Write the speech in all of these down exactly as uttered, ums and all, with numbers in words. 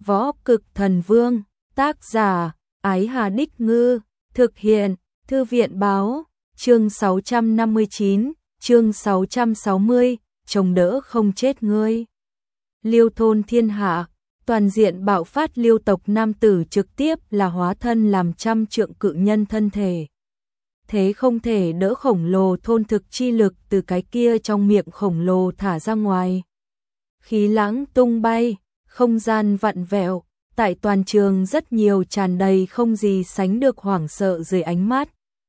Võ Cực Thần Vương, tác giả, Ái Hà Đích Ngư, thực hiện, Thư viện báo, chương sáu trăm năm mươi chín, chương sáu trăm sáu mươi, chống đỡ không chết ngươi. Liêu thôn thiên hạ, toàn diện bạo phát liêu tộc nam tử trực tiếp là hóa thân làm trăm trượng cự nhân thân thể. Thế không thể đỡ khổng lồ thôn thực chi lực từ cái kia trong miệng khổng lồ thả ra ngoài. Khí lãng tung bay, không gian vặn vẹo, tại toàn trường rất nhiều tràn đầy không gì sánh được hoảng sợ dưới ánh mắt.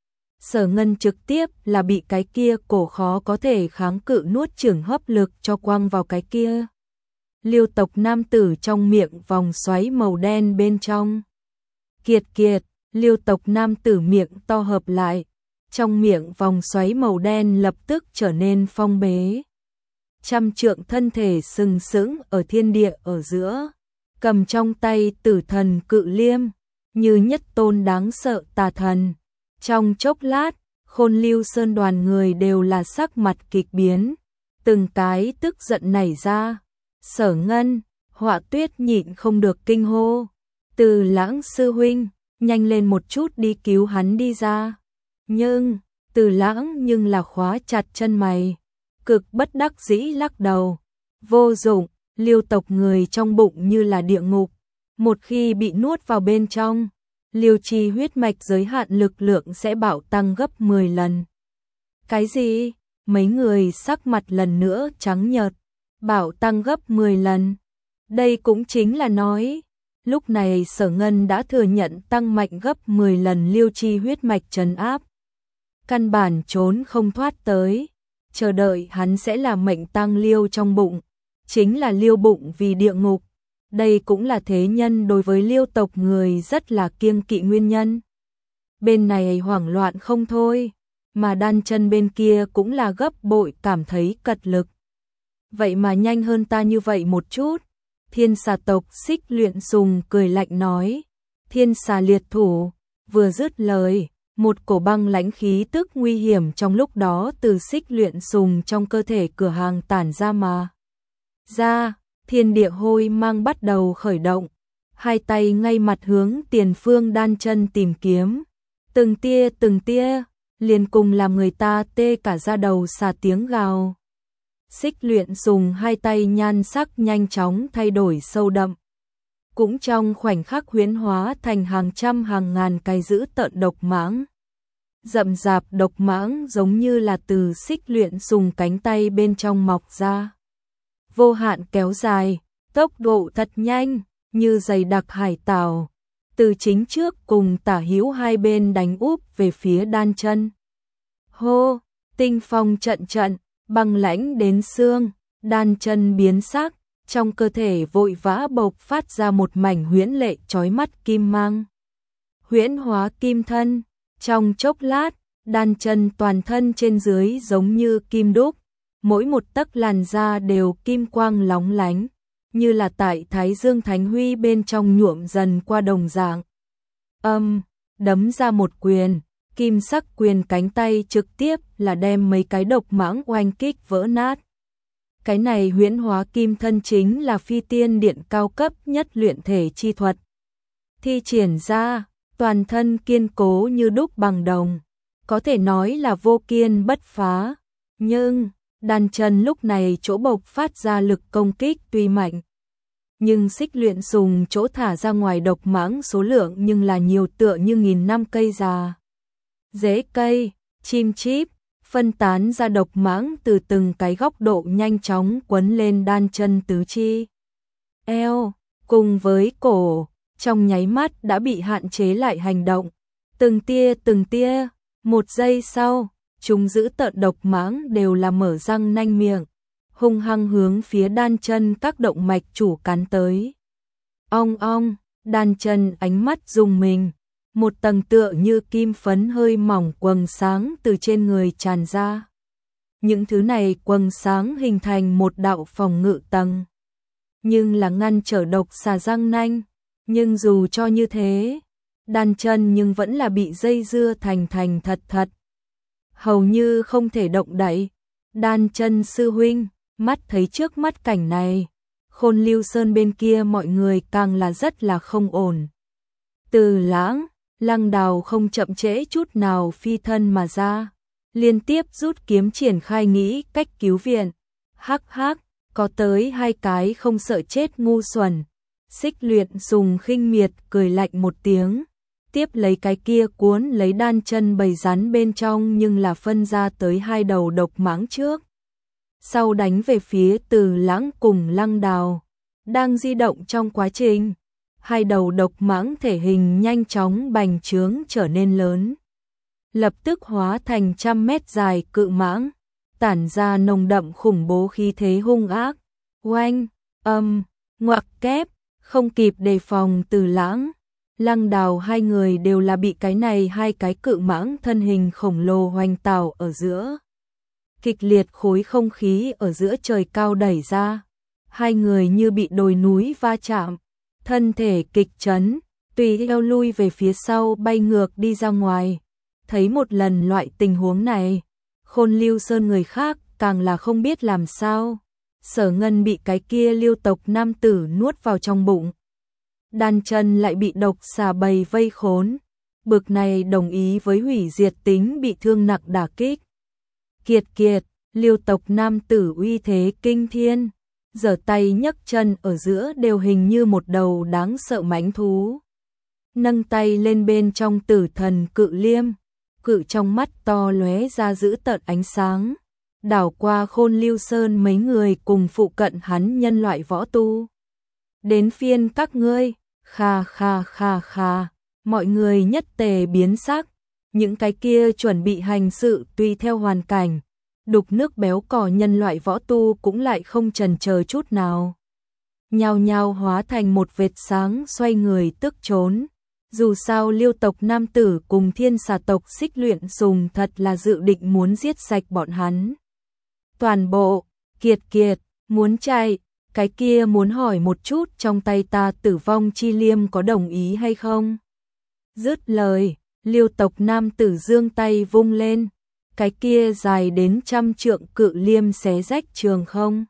Sở Ngân trực tiếp là bị cái kia cổ khó có thể kháng cự nuốt chửng hấp lực cho quăng vào cái kia. Liêu tộc nam tử trong miệng vòng xoáy màu đen bên trong. Kiệt kiệt, liêu tộc nam tử miệng to hợp lại, trong miệng vòng xoáy màu đen lập tức trở nên phong bế. Trăm trượng thân thể sừng sững ở thiên địa ở giữa, cầm trong tay tử thần cự liêm, như nhất tôn đáng sợ tà thần. Trong chốc lát, Khôn Lưu Sơn đoàn người đều là sắc mặt kịch biến, từng cái tức giận nảy ra. Sở Ngân, Họa Tuyết nhịn không được kinh hô, Từ Lãng sư huynh, nhanh lên một chút đi cứu hắn đi ra. Nhưng, Từ Lãng nhưng là khóa chặt chân mày, cực bất đắc dĩ lắc đầu. Vô dụng, liêu tộc người trong bụng như là địa ngục, một khi bị nuốt vào bên trong, liêu chi huyết mạch giới hạn lực lượng sẽ bạo tăng gấp mười lần. Cái gì? Mấy người sắc mặt lần nữa trắng nhợt. Bảo tăng gấp mười lần. Đây cũng chính là nói, lúc này Sở Ngân đã thừa nhận tăng mạnh gấp mười lần liêu chi huyết mạch trấn áp. Căn bản trốn không thoát tới, chờ đợi hắn sẽ là mệnh tăng liêu trong bụng, chính là liêu bụng vì địa ngục. Đây cũng là thế nhân đối với liêu tộc người rất là kiêng kỵ nguyên nhân. Bên này hoảng loạn không thôi, mà đan chân bên kia cũng là gấp bội cảm thấy cật lực. Vậy mà nhanh hơn ta như vậy một chút. Thiên xà tộc Xích Luyện Sùng cười lạnh nói. Thiên xà liệt thủ, vừa dứt lời, một cổ băng lãnh khí tức nguy hiểm trong lúc đó từ Xích Luyện Sùng trong cơ thể cửa hàng tản ra mà. Ra, thiên địa hôi mang bắt đầu khởi động, hai tay ngay mặt hướng tiền phương đan chân tìm kiếm. Từng tia từng tia, liền cùng làm người ta tê cả da đầu xà tiếng gào. Xích Luyện Sùng hai tay nhan sắc nhanh chóng thay đổi sâu đậm. Cũng trong khoảnh khắc huyễn hóa thành hàng trăm hàng ngàn cái dữ tợn độc mãng. Rậm rạp độc mãng giống như là từ Xích Luyện Sùng cánh tay bên trong mọc ra. Vô hạn kéo dài, tốc độ thật nhanh, như dày đặc hải tảo. Từ chính trước cùng tả hữu hai bên đánh úp về phía đan chân. Hô, tinh phong trận trận. Băng lãnh đến xương, đan chân biến sắc, trong cơ thể vội vã bộc phát ra một mảnh huyễn lệ chói mắt kim mang. Huyễn hóa kim thân, trong chốc lát, đan chân toàn thân trên dưới giống như kim đúc, mỗi một tấc làn da đều kim quang lóng lánh, như là tại Thái Dương Thánh Huy bên trong nhuộm dần qua đồng dạng. Âm, đấm ra một quyền. Kim sắc quyền cánh tay trực tiếp là đem mấy cái độc mãng oanh kích vỡ nát. Cái này huyễn hóa kim thân chính là phi tiên điện cao cấp nhất luyện thể chi thuật. Thi triển ra, toàn thân kiên cố như đúc bằng đồng, có thể nói là vô kiên bất phá. Nhưng, đan chân lúc này chỗ bộc phát ra lực công kích tuy mạnh. Nhưng Xích Luyện Sùng chỗ thả ra ngoài độc mãng số lượng nhưng là nhiều tựa như nghìn năm cây già. Rễ cây, chim chíp, phân tán ra độc mãng từ từng cái góc độ nhanh chóng quấn lên đan chân tứ chi. Eo, cùng với cổ, trong nháy mắt đã bị hạn chế lại hành động. Từng tia từng tia, một giây sau, chúng giữ tợn độc mãng đều là mở răng nanh miệng, hung hăng hướng phía đan chân các động mạch chủ cắn tới. Ong ong, đan chân ánh mắt rùng mình. Một tầng tựa như kim phấn hơi mỏng quầng sáng từ trên người tràn ra. Những thứ này quầng sáng hình thành một đạo phòng ngự tầng. Nhưng là ngăn trở độc xà răng nanh. Nhưng dù cho như thế, đan chân nhưng vẫn là bị dây dưa thành thành thật thật. Hầu như không thể động đậy. Đan chân sư huynh, mắt thấy trước mắt cảnh này. Khôn Lưu Sơn bên kia mọi người càng là rất là không ổn. Từ Lãng, Lăng Đào không chậm trễ chút nào phi thân mà ra, liên tiếp rút kiếm triển khai nghĩ cách cứu viện. Hắc hắc, có tới hai cái không sợ chết ngu xuẩn. Xích Luyện dùng khinh miệt cười lạnh một tiếng, tiếp lấy cái kia cuốn lấy đan chân bầy rắn bên trong nhưng là phân ra tới hai đầu độc mãng trước. Sau đánh về phía Từ Lãng cùng Lăng Đào, đang di động trong quá trình, hai đầu độc mãng thể hình nhanh chóng bành trướng trở nên lớn, lập tức hóa thành trăm mét dài cự mãng, tản ra nồng đậm khủng bố khí thế hung ác. Oanh, âm, ngoặc kép, không kịp đề phòng Từ Lãng, Lăng Đào hai người đều là bị cái này hai cái cự mãng thân hình khổng lồ hoành tảo ở giữa. Kịch liệt khối không khí ở giữa trời cao đẩy ra, hai người như bị đồi núi va chạm, thân thể kịch chấn, tùy theo lui về phía sau bay ngược đi ra ngoài. Thấy một lần loại tình huống này, Khôn Lưu Sơn người khác càng là không biết làm sao. Sở Ngân bị cái kia Liêu tộc nam tử nuốt vào trong bụng, đan chân lại bị độc xà bầy vây khốn, bực này đồng ý với hủy diệt tính bị thương nặng đả kích. Kiệt kiệt, Liêu tộc nam tử uy thế kinh thiên, giở tay nhấc chân ở giữa đều hình như một đầu đáng sợ mãnh thú. Nâng tay lên bên trong Tử Thần Cự Liêm, cự trong mắt to lóe ra dữ tợn ánh sáng, đảo qua Khôn Lưu Sơn mấy người cùng phụ cận hắn nhân loại võ tu. Đến phiên các ngươi, kha kha kha kha, mọi người nhất tề biến sắc, những cái kia chuẩn bị hành sự tùy theo hoàn cảnh, đục nước béo cò nhân loại võ tu cũng lại không chần chờ chút nào. Nhao nhao hóa thành một vệt sáng xoay người tức trốn. Dù sao Liêu tộc nam tử cùng Thiên Xà tộc Xích Luyện dùng thật là dự định muốn giết sạch bọn hắn. Toàn bộ, kiệt kiệt, muốn chạy, cái kia muốn hỏi một chút trong tay ta Tử Vong Chi Liêm có đồng ý hay không? Dứt lời, Liêu tộc nam tử giương tay vung lên, cái kia dài đến trăm trượng cự liêm xé rách trường không,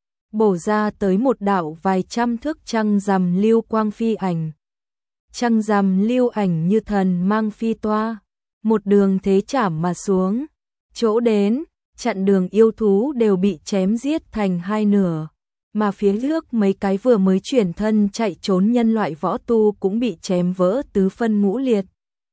bổ ra tới một đạo vài trăm thước trăng rằm lưu quang phi ảnh. Trăng rằm lưu ảnh như thần mang phi toa, một đường thế chảm mà xuống, chỗ đến, chặn đường yêu thú đều bị chém giết thành hai nửa, mà phía trước mấy cái vừa mới chuyển thân chạy trốn nhân loại võ tu cũng bị chém vỡ tứ phân ngũ liệt.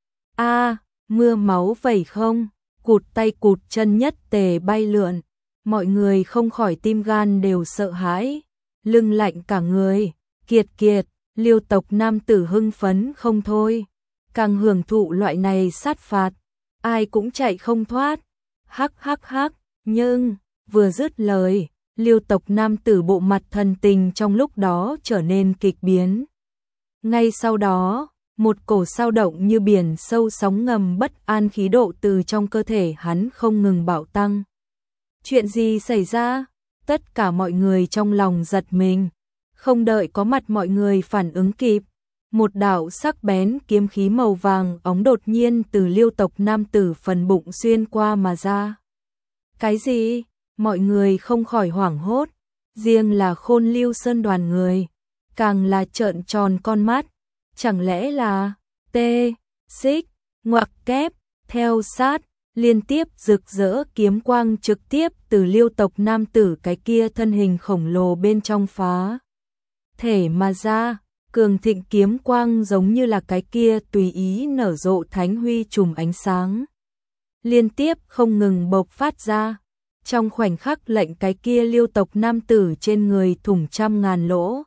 A, mưa máu vẩy không, cụt tay cụt chân nhất tề bay lượn, mọi người không khỏi tim gan đều sợ hãi, lưng lạnh cả người. Kiệt kiệt, Liêu tộc nam tử hưng phấn không thôi, càng hưởng thụ loại này sát phạt, ai cũng chạy không thoát. Hắc hắc hắc, nhưng vừa dứt lời, Liêu tộc nam tử bộ mặt thần tình trong lúc đó trở nên kịch biến. Ngay sau đó, một cổ sao động như biển sâu sóng ngầm bất an khí độ từ trong cơ thể hắn không ngừng bạo tăng. Chuyện gì xảy ra? Tất cả mọi người trong lòng giật mình. Không đợi có mặt mọi người phản ứng kịp, một đạo sắc bén kiếm khí màu vàng óng đột nhiên từ Liêu tộc nam tử phần bụng xuyên qua mà ra. Cái gì? Mọi người không khỏi hoảng hốt, riêng là Khôn Lưu Sơn đoàn người, càng là trợn tròn con mắt, chẳng lẽ là tê, xích, ngoặc kép, theo sát, liên tiếp rực rỡ kiếm quang trực tiếp từ Liêu tộc nam tử cái kia thân hình khổng lồ bên trong phá thể mà ra, cường thịnh kiếm quang giống như là cái kia tùy ý nở rộ thánh huy trùm ánh sáng, liên tiếp không ngừng bộc phát ra, trong khoảnh khắc lệnh cái kia Liêu tộc nam tử trên người thủng trăm ngàn lỗ.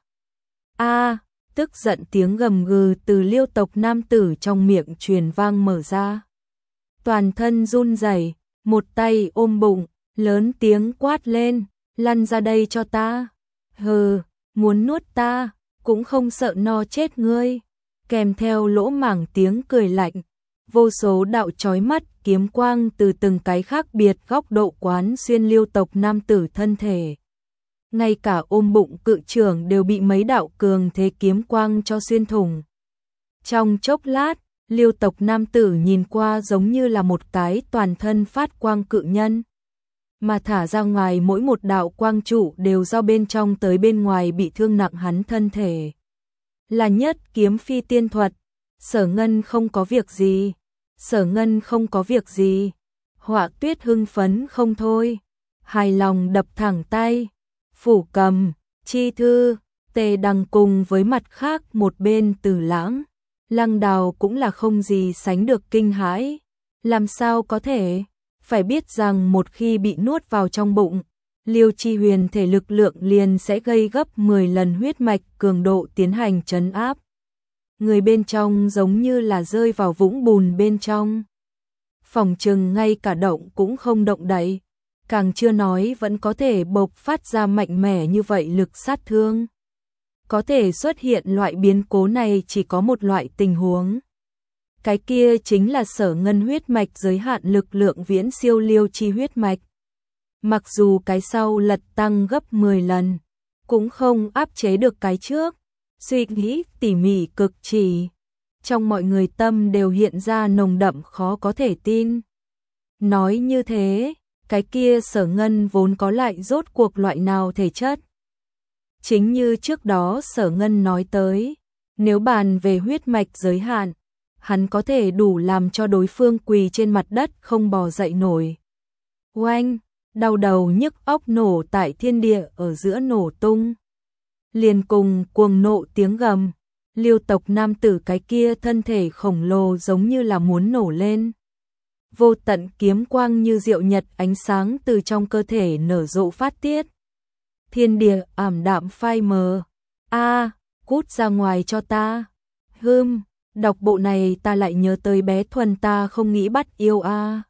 A, tức giận tiếng gầm gừ từ Liêu tộc nam tử trong miệng truyền vang mở ra. Toàn thân run rẩy, một tay ôm bụng, lớn tiếng quát lên, lăn ra đây cho ta. Hừ, muốn nuốt ta, cũng không sợ no chết ngươi. Kèm theo lỗ mảng tiếng cười lạnh, vô số đạo chói mắt kiếm quang từ từng cái khác biệt góc độ quán xuyên Liêu tộc nam tử thân thể. Ngay cả ôm bụng cự trưởng đều bị mấy đạo cường thế kiếm quang cho xuyên thủng. Trong chốc lát, Liêu tộc nam tử nhìn qua giống như là một cái toàn thân phát quang cự nhân. mà thả ra ngoài mỗi một đạo quang trụ đều do bên trong tới bên ngoài bị thương nặng hắn thân thể. Là nhất kiếm phi tiên thuật, Sở Ngân không có việc gì, Sở Ngân không có việc gì. Họa Tuyết hưng phấn không thôi, hài lòng đập thẳng tay. Phủ Cầm, Chi Thư, Tề Đằng cùng với mặt khác một bên Từ Lãng, Lăng Đào cũng là không gì sánh được kinh hãi. Làm sao có thể? Phải biết rằng một khi bị nuốt vào trong bụng, Liêu Chi Huyền thể lực lượng liền sẽ gây gấp mười lần huyết mạch cường độ tiến hành trấn áp. Người bên trong giống như là rơi vào vũng bùn bên trong. Phòng trừng ngay cả động cũng không động đậy, càng chưa nói vẫn có thể bộc phát ra mạnh mẽ như vậy lực sát thương. Có thể xuất hiện loại biến cố này chỉ có một loại tình huống. Cái kia chính là Sở Ngân huyết mạch giới hạn lực lượng viễn siêu Liêu Chi huyết mạch. Mặc dù cái sau lật tăng gấp mười lần, cũng không áp chế được cái trước. Suy nghĩ tỉ mỉ cực chỉ, trong mọi người tâm đều hiện ra nồng đậm khó có thể tin. Nói như thế, cái kia Sở Ngân vốn có lại rốt cuộc loại nào thể chất? Chính như trước đó Sở Ngân nói tới, nếu bàn về huyết mạch giới hạn, hắn có thể đủ làm cho đối phương quỳ trên mặt đất không bò dậy nổi. Oanh, đau đầu nhức óc nổ tại thiên địa ở giữa nổ tung. Liền cùng cuồng nộ tiếng gầm, Liêu tộc nam tử cái kia thân thể khổng lồ giống như là muốn nổ lên. Vô tận kiếm quang như diệu nhật ánh sáng từ trong cơ thể nở rộ phát tiết. Thiên địa ảm đạm phai mờ. A, cút ra ngoài cho ta. Hừm, đọc bộ này ta lại nhớ tới bé Thuần ta không nghĩ bắt yêu a.